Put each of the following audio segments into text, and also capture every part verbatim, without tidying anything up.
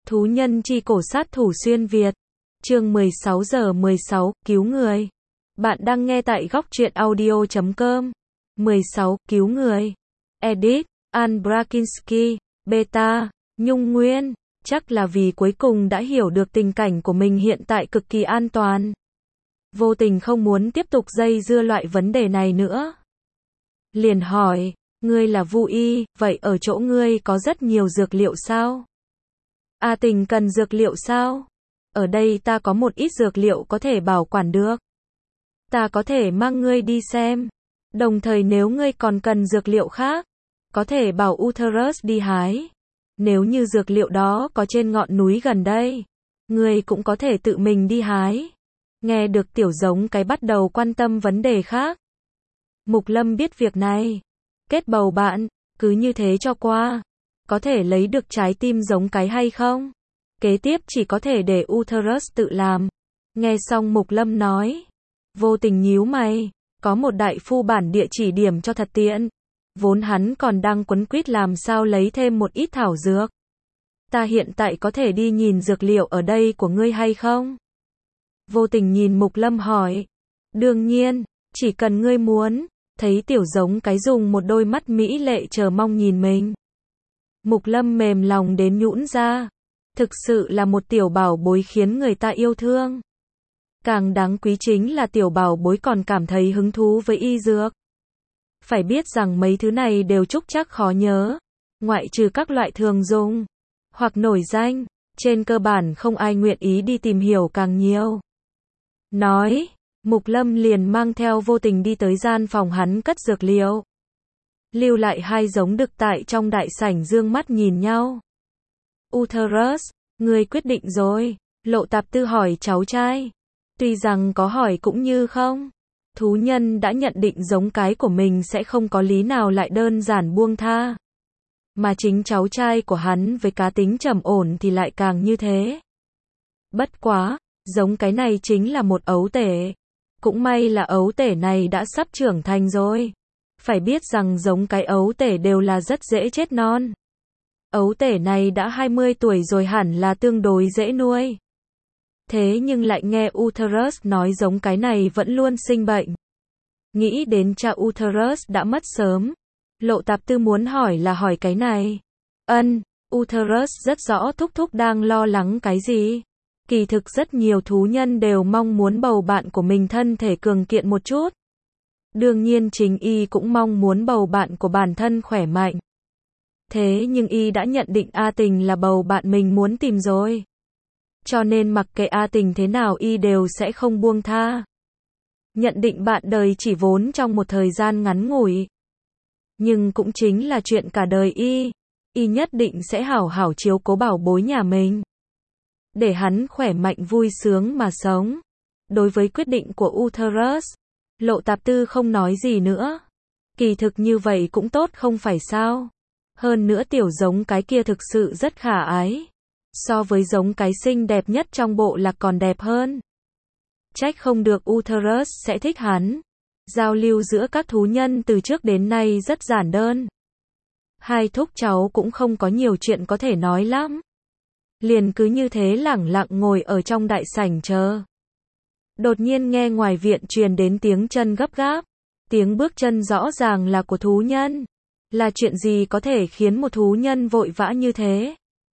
Thú nhân chi cổ sát thủ xuyên Việt. Chương mười sáu giờ mười sáu, cứu người. Bạn đang nghe tại góc truyện audio chấm com. mười sáu, cứu người. Edit, An Brakinski, Beta, Nhung Nguyên. Chắc là vì cuối cùng đã hiểu được tình cảnh của mình hiện tại cực kỳ an toàn. Vô tình không muốn tiếp tục dây dưa loại vấn đề này nữa. Liền hỏi, ngươi là Vu Y, vậy ở chỗ ngươi có rất nhiều dược liệu sao? A Tình cần dược liệu sao? Ở đây ta có một ít dược liệu có thể bảo quản được. Ta có thể mang ngươi đi xem. Đồng thời nếu ngươi còn cần dược liệu khác, có thể bảo Uterus đi hái. Nếu như dược liệu đó có trên ngọn núi gần đây, ngươi cũng có thể tự mình đi hái. Nghe được tiểu giống cái bắt đầu quan tâm vấn đề khác. Mục Lâm biết việc này. Kết bầu bạn, cứ như thế cho qua. Có thể lấy được trái tim giống cái hay không? Kế tiếp chỉ có thể để Uterus tự làm. Nghe xong Mục Lâm nói. Vô tình nhíu mày. Có một đại phu bản địa chỉ điểm cho thật tiện. Vốn hắn còn đang quấn quýt làm sao lấy thêm một ít thảo dược. Ta hiện tại có thể đi nhìn dược liệu ở đây của ngươi hay không? Vô tình nhìn Mục Lâm hỏi. Đương nhiên, chỉ cần ngươi muốn. Thấy tiểu giống cái dùng một đôi mắt mỹ lệ chờ mong nhìn mình. Mục Lâm mềm lòng đến nhũn ra. Thực sự là một tiểu bảo bối khiến người ta yêu thương. Càng đáng quý chính là tiểu bảo bối còn cảm thấy hứng thú với y dược. Phải biết rằng mấy thứ này đều trúc trắc khó nhớ. Ngoại trừ các loại thường dùng. Hoặc nổi danh. Trên cơ bản không ai nguyện ý đi tìm hiểu càng nhiều. Nói. Mục Lâm liền mang theo Vô Tình đi tới gian phòng hắn cất dược liệu. Lưu lại hai giống đực tại trong đại sảnh dương mắt nhìn nhau. Uterus, ngươi quyết định rồi? Lộ Tạp Tư hỏi cháu trai. Tuy rằng có hỏi cũng như không. Thú nhân đã nhận định giống cái của mình sẽ không có lý nào lại đơn giản buông tha. Mà chính cháu trai của hắn với cá tính trầm ổn thì lại càng như thế. Bất quá, giống cái này chính là một ấu tể. Cũng may là ấu tể này đã sắp trưởng thành rồi. Phải biết rằng giống cái ấu tể đều là rất dễ chết non. Ấu tể này đã hai mươi tuổi rồi hẳn là tương đối dễ nuôi. Thế nhưng lại nghe Uterus nói giống cái này vẫn luôn sinh bệnh. Nghĩ đến cha Uterus đã mất sớm. Lộ Tạp Tư muốn hỏi là hỏi cái này. Ân, Uterus rất rõ thúc thúc đang lo lắng cái gì. Kỳ thực rất nhiều thú nhân đều mong muốn bầu bạn của mình thân thể cường kiện một chút. Đương nhiên chính y cũng mong muốn bầu bạn của bản thân khỏe mạnh. Thế nhưng y đã nhận định A Tình là bầu bạn mình muốn tìm rồi. Cho nên mặc kệ A Tình thế nào y đều sẽ không buông tha. Nhận định bạn đời chỉ vốn trong một thời gian ngắn ngủi. Nhưng cũng chính là chuyện cả đời y. Y nhất định sẽ hảo hảo chiếu cố bảo bối nhà mình. Để hắn khỏe mạnh vui sướng mà sống. Đối với quyết định của Uterus, Lộ Tạp Tư không nói gì nữa. Kỳ thực như vậy cũng tốt không phải sao. Hơn nữa tiểu giống cái kia thực sự rất khả ái. So với giống cái xinh đẹp nhất trong bộ lạc còn đẹp hơn. Trách không được Uterus sẽ thích hắn. Giao lưu giữa các thú nhân từ trước đến nay rất giản đơn. Hai thúc cháu cũng không có nhiều chuyện có thể nói lắm. Liền cứ như thế lẳng lặng ngồi ở trong đại sảnh chờ. Đột nhiên nghe ngoài viện truyền đến tiếng chân gấp gáp. Tiếng bước chân rõ ràng là của thú nhân. Là chuyện gì có thể khiến một thú nhân vội vã như thế?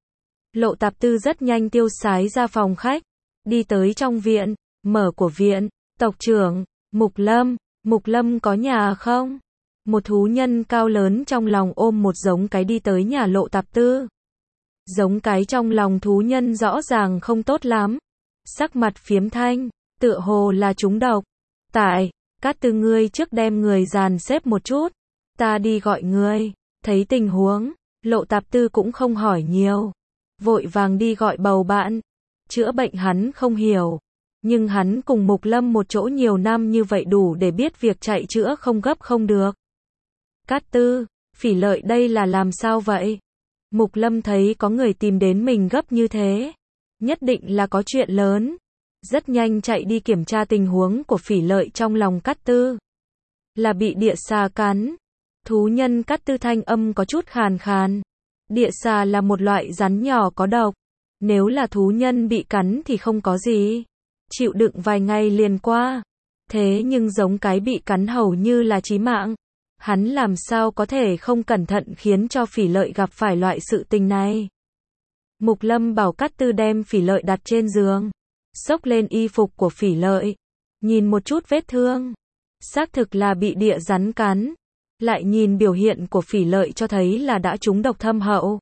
Lộ Tạp Tư rất nhanh tiêu sái ra phòng khách. Đi tới trong viện, mở của viện. Tộc trưởng, Mục Lâm, Mục Lâm có nhà không? Một thú nhân cao lớn trong lòng ôm một giống cái đi tới nhà Lộ Tạp Tư. Giống cái trong lòng thú nhân rõ ràng không tốt lắm. Sắc mặt phiếm thanh, tựa hồ là trúng độc. Tại, Cát Tư ngươi trước đem người dàn xếp một chút. Ta đi gọi ngươi. Thấy tình huống, Lộ Tạp Tư cũng không hỏi nhiều. Vội vàng đi gọi bầu bạn. Chữa bệnh hắn không hiểu. Nhưng hắn cùng Mục Lâm một chỗ nhiều năm như vậy đủ để biết việc chạy chữa không gấp không được. Cát Tư, Phỉ Lợi đây là làm sao vậy? Mục Lâm thấy có người tìm đến mình gấp như thế. Nhất định là có chuyện lớn. Rất nhanh chạy đi kiểm tra tình huống của Phỉ Lợi trong lòng Cát Tư. Là bị địa xà cắn. Thú nhân Cát Tư thanh âm có chút khàn khàn. Địa xà là một loại rắn nhỏ có độc. Nếu là thú nhân bị cắn thì không có gì. Chịu đựng vài ngày liền qua. Thế nhưng giống cái bị cắn hầu như là chí mạng. Hắn làm sao có thể không cẩn thận khiến cho Phỉ Lợi gặp phải loại sự tình này. Mục Lâm bảo Cát Tư đem Phỉ Lợi đặt trên giường. Xốc lên y phục của Phỉ Lợi. Nhìn một chút vết thương. Xác thực là bị địa rắn cắn. Lại nhìn biểu hiện của Phỉ Lợi cho thấy là đã trúng độc thâm hậu.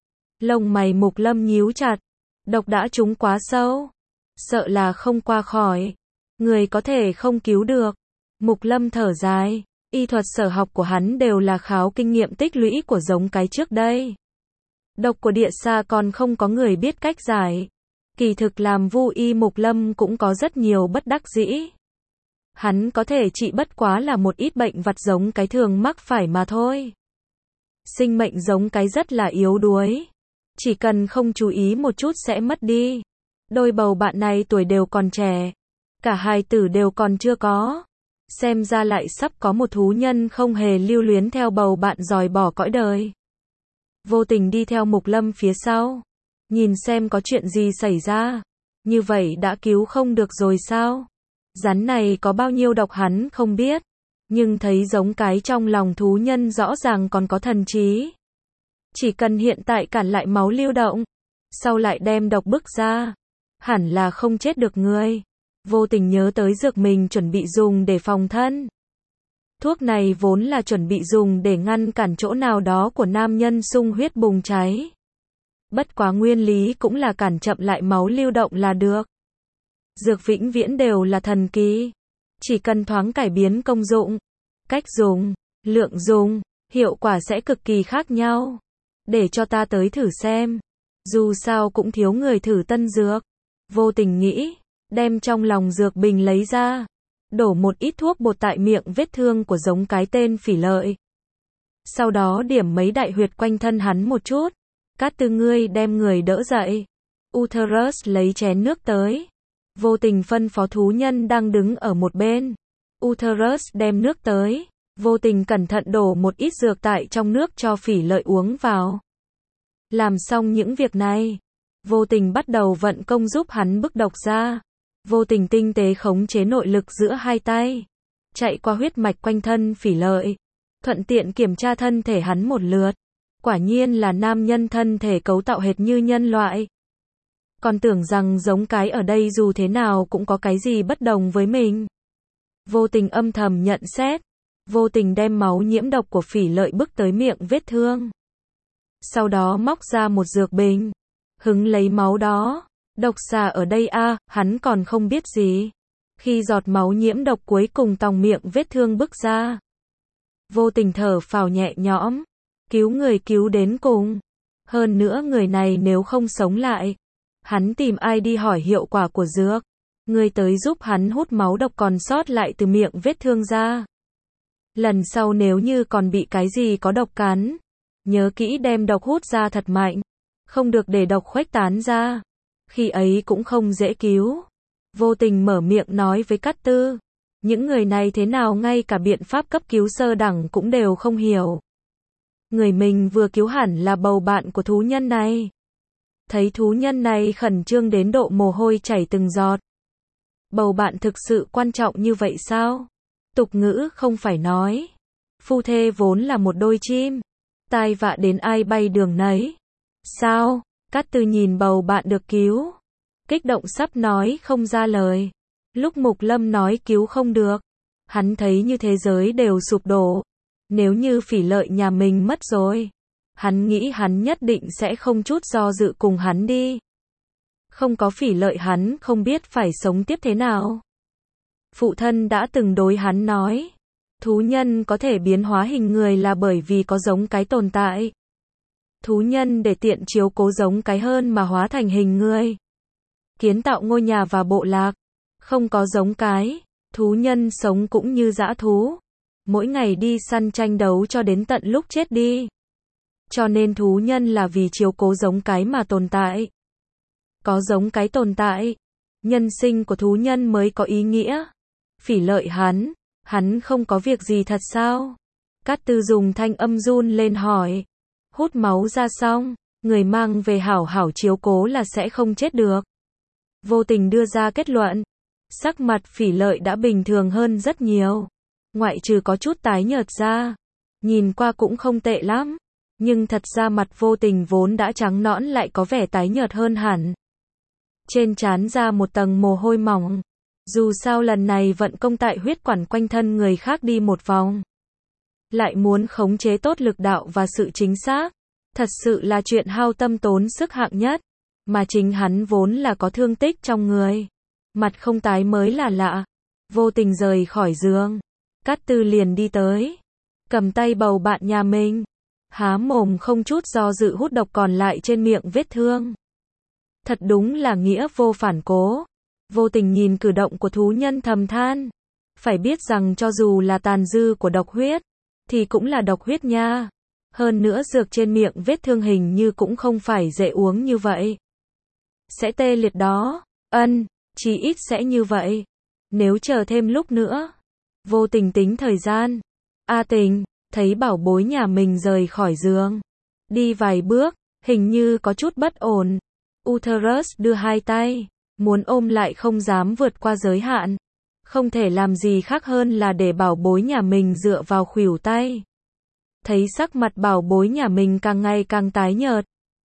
Lông mày Mục Lâm nhíu chặt. Độc đã trúng quá sâu. Sợ là không qua khỏi. Người có thể không cứu được. Mục Lâm thở dài. Y thuật sở học của hắn đều là kháo kinh nghiệm tích lũy của giống cái trước đây. Độc của địa xa còn không có người biết cách giải. Kỳ thực làm vu y Mục Lâm cũng có rất nhiều bất đắc dĩ. Hắn có thể trị bất quá là một ít bệnh vặt giống cái thường mắc phải mà thôi. Sinh mệnh giống cái rất là yếu đuối. Chỉ cần không chú ý một chút sẽ mất đi. Đôi bầu bạn này tuổi đều còn trẻ. Cả hai tử đều còn chưa có. Xem ra lại sắp có một thú nhân không hề lưu luyến theo bầu bạn dòi bỏ cõi đời. Vô Tình đi theo Mục Lâm phía sau. Nhìn xem có chuyện gì xảy ra. Như vậy đã cứu không được rồi sao? Rắn này có bao nhiêu độc hắn không biết. Nhưng thấy giống cái trong lòng thú nhân rõ ràng còn có thần trí. Chỉ cần hiện tại cản lại máu lưu động. Sau lại đem độc bức ra. Hẳn là không chết được người. Vô Tình nhớ tới dược mình chuẩn bị dùng để phòng thân. Thuốc này vốn là chuẩn bị dùng để ngăn cản chỗ nào đó của nam nhân sung huyết bùng cháy. Bất quá nguyên lý cũng là cản chậm lại máu lưu động là được. Dược vĩnh viễn đều là thần kỳ. Chỉ cần thoáng cải biến công dụng, cách dùng, lượng dùng, hiệu quả sẽ cực kỳ khác nhau. Để cho ta tới thử xem. Dù sao cũng thiếu người thử tân dược. Vô Tình nghĩ, đem trong lòng dược bình lấy ra. Đổ một ít thuốc bột tại miệng vết thương của giống cái tên Phỉ Lợi. Sau đó điểm mấy đại huyệt quanh thân hắn một chút. Cát Tư ngươi đem người đỡ dậy. Uterus lấy chén nước tới. Vô Tình phân phó thú nhân đang đứng ở một bên. Uterus đem nước tới. Vô Tình cẩn thận đổ một ít dược tại trong nước cho Phỉ Lợi uống vào. Làm xong những việc này, Vô Tình bắt đầu vận công giúp hắn bức độc ra. Vô Tình tinh tế khống chế nội lực giữa hai tay. Chạy qua huyết mạch quanh thân Phỉ Lợi. Thuận tiện kiểm tra thân thể hắn một lượt. Quả nhiên là nam nhân thân thể cấu tạo hệt như nhân loại. Còn tưởng rằng giống cái ở đây dù thế nào cũng có cái gì bất đồng với mình. Vô Tình âm thầm nhận xét. Vô Tình đem máu nhiễm độc của Phỉ Lợi bức tới miệng vết thương. Sau đó móc ra một dược bình. Hứng lấy máu đó. Độc xà ở đây a, à, hắn còn không biết gì. Khi giọt máu nhiễm độc cuối cùng tòng miệng vết thương bức ra. Vô Tình thở phào nhẹ nhõm. Cứu người cứu đến cùng. Hơn nữa người này nếu không sống lại. Hắn tìm ai đi hỏi hiệu quả của dược. Người tới giúp hắn hút máu độc còn sót lại từ miệng vết thương ra. Lần sau nếu như còn bị cái gì có độc cắn. Nhớ kỹ đem độc hút ra thật mạnh. Không được để độc khuếch tán ra. Khi ấy cũng không dễ cứu. Vô Tình mở miệng nói với Cát Tư. Những người này thế nào ngay cả biện pháp cấp cứu sơ đẳng cũng đều không hiểu. Người mình vừa cứu hẳn là bầu bạn của thú nhân này. Thấy thú nhân này khẩn trương đến độ mồ hôi chảy từng giọt. Bầu bạn thực sự quan trọng như vậy sao? Tục ngữ không phải nói. Phu thê vốn là một đôi chim. Tai vạ đến ai bay đường nấy. Sao? Cát Tư nhìn bầu bạn được cứu. Kích động sắp nói không ra lời. Lúc Mục Lâm nói cứu không được. Hắn thấy như thế giới đều sụp đổ. Nếu như Phỉ Lợi nhà mình mất rồi. Hắn nghĩ hắn nhất định sẽ không chút do dự cùng hắn đi. Không có Phỉ Lợi hắn không biết phải sống tiếp thế nào. Phụ thân đã từng đối hắn nói. Thú nhân có thể biến hóa hình người là bởi vì có giống cái tồn tại. Thú nhân để tiện chiếu cố giống cái hơn mà hóa thành hình người. Kiến tạo ngôi nhà và bộ lạc. Không có giống cái. Thú nhân sống cũng như dã thú. Mỗi ngày đi săn tranh đấu cho đến tận lúc chết đi. Cho nên thú nhân là vì chiếu cố giống cái mà tồn tại. Có giống cái tồn tại. Nhân sinh của thú nhân mới có ý nghĩa. Phỉ Lợi hắn. Hắn không có việc gì thật sao? Cát Tư dùng thanh âm run lên hỏi. Hút máu ra xong. người mang về hảo hảo chiếu cố là sẽ không chết được. Vô Tình đưa ra kết luận. Sắc mặt Phỉ Lợi đã bình thường hơn rất nhiều. Ngoại trừ có chút tái nhợt ra. Nhìn qua cũng không tệ lắm. Nhưng thật ra mặt Vô Tình vốn đã trắng nõn lại có vẻ tái nhợt hơn hẳn. Trên trán ra một tầng mồ hôi mỏng. Dù sao lần này vận công tại huyết quản quanh thân người khác đi một vòng. Lại muốn khống chế tốt lực đạo và sự chính xác. Thật sự là chuyện hao tâm tốn sức hạng nhất. Mà chính hắn vốn là có thương tích trong người. Mặt không tái mới là lạ. Vô Tình rời khỏi giường. Cát Tư liền đi tới. Cầm tay bầu bạn nhà mình. Há mồm không chút do dự hút độc còn lại trên miệng vết thương. Thật đúng là nghĩa vô phản cố. Vô Tình nhìn cử động của thú nhân thầm than. Phải biết rằng cho dù là tàn dư của độc huyết, thì cũng là độc huyết nha. Hơn nữa dược trên miệng vết thương hình như cũng không phải dễ uống như vậy. Sẽ tê liệt đó. Ân, chí ít sẽ như vậy. Nếu chờ thêm lúc nữa. Vô Tình tính thời gian. A Tình, thấy bảo bối nhà mình rời khỏi giường. Đi vài bước, hình như có chút bất ổn. Uterus đưa hai tay. Muốn ôm lại không dám vượt qua giới hạn. Không thể làm gì khác hơn là để bảo bối nhà mình dựa vào khuỷu tay. Thấy sắc mặt bảo bối nhà mình càng ngày càng tái nhợt.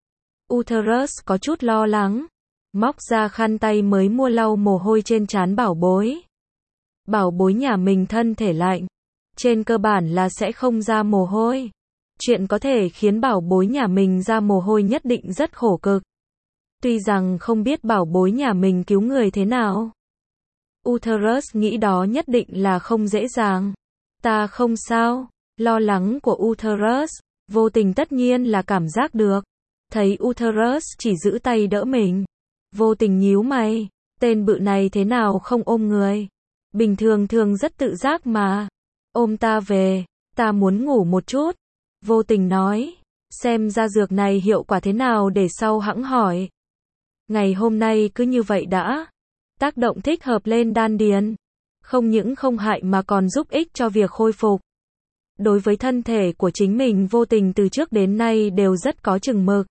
Uterus có chút lo lắng. Móc ra khăn tay mới mua lau mồ hôi trên trán bảo bối. Bảo bối nhà mình thân thể lạnh. Trên cơ bản là sẽ không ra mồ hôi. Chuyện có thể khiến bảo bối nhà mình ra mồ hôi nhất định rất khổ cực. Tuy rằng không biết bảo bối nhà mình cứu người thế nào. Uterus nghĩ đó nhất định là không dễ dàng. Ta không sao. Lo lắng của Uterus, Vô Tình tất nhiên là cảm giác được. Thấy Uterus chỉ giữ tay đỡ mình. Vô Tình nhíu mày. Tên bự này thế nào không ôm người. Bình thường thường rất tự giác mà. Ôm ta về. Ta muốn ngủ một chút. Vô Tình nói. Xem ra dược này hiệu quả thế nào để sau hẵng hỏi. Ngày hôm nay cứ như vậy đã. Tác động thích hợp lên đan điền. Không những không hại mà còn giúp ích cho việc khôi phục. Đối với thân thể của chính mình Vô Tình từ trước đến nay đều rất có chừng mực.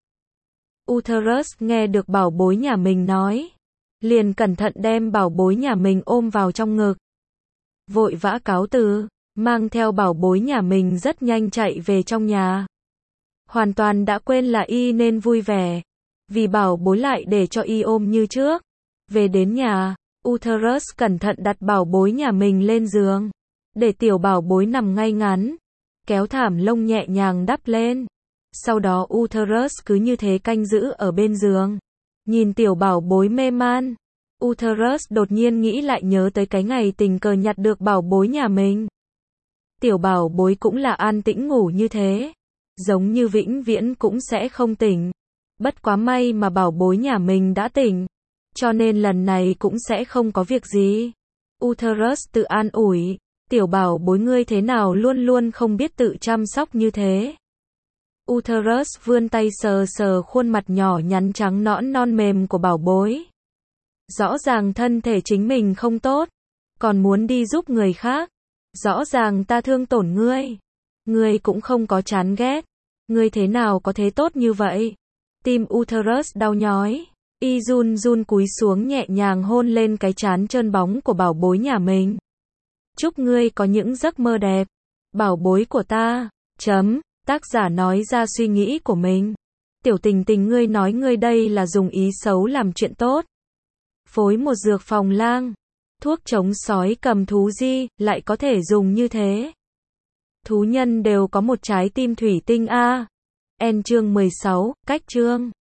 Uterus nghe được bảo bối nhà mình nói. Liền cẩn thận đem bảo bối nhà mình ôm vào trong ngực. Vội vã cáo từ, mang theo bảo bối nhà mình rất nhanh chạy về trong nhà. Hoàn toàn đã quên là y nên vui vẻ. Vì bảo bối lại để cho y ôm như trước. Về đến nhà, Uterus cẩn thận đặt bảo bối nhà mình lên giường. Để tiểu bảo bối nằm ngay ngắn. Kéo thảm lông nhẹ nhàng đắp lên. Sau đó Uterus cứ như thế canh giữ ở bên giường. Nhìn tiểu bảo bối mê man. Uterus đột nhiên nghĩ lại nhớ tới cái ngày tình cờ nhặt được bảo bối nhà mình. Tiểu bảo bối cũng là an tĩnh ngủ như thế. Giống như vĩnh viễn cũng sẽ không tỉnh. Bất quá may mà bảo bối nhà mình đã tỉnh. Cho nên lần này cũng sẽ không có việc gì. Uterus tự an ủi. Tiểu bảo bối ngươi thế nào luôn luôn không biết tự chăm sóc như thế. Uterus vươn tay sờ sờ khuôn mặt nhỏ nhắn trắng nõn non mềm của bảo bối. Rõ ràng thân thể chính mình không tốt. Còn muốn đi giúp người khác. Rõ ràng ta thương tổn ngươi. Ngươi cũng không có chán ghét. Ngươi thế nào có thế tốt như vậy. Tim Uterus đau nhói. Y run run cúi xuống nhẹ nhàng hôn lên cái trán trơn bóng của bảo bối nhà mình. Chúc ngươi có những giấc mơ đẹp. Bảo bối của ta. Chấm. Tác giả nói ra suy nghĩ của mình. Tiểu Tình Tình ngươi nói ngươi đây là dùng ý xấu làm chuyện tốt. Phối một dược phòng lang. Thuốc chống sói cầm thú di, lại có thể dùng như thế. Thú nhân đều có một trái tim thủy tinh a. En chương mười sáu, cách chương.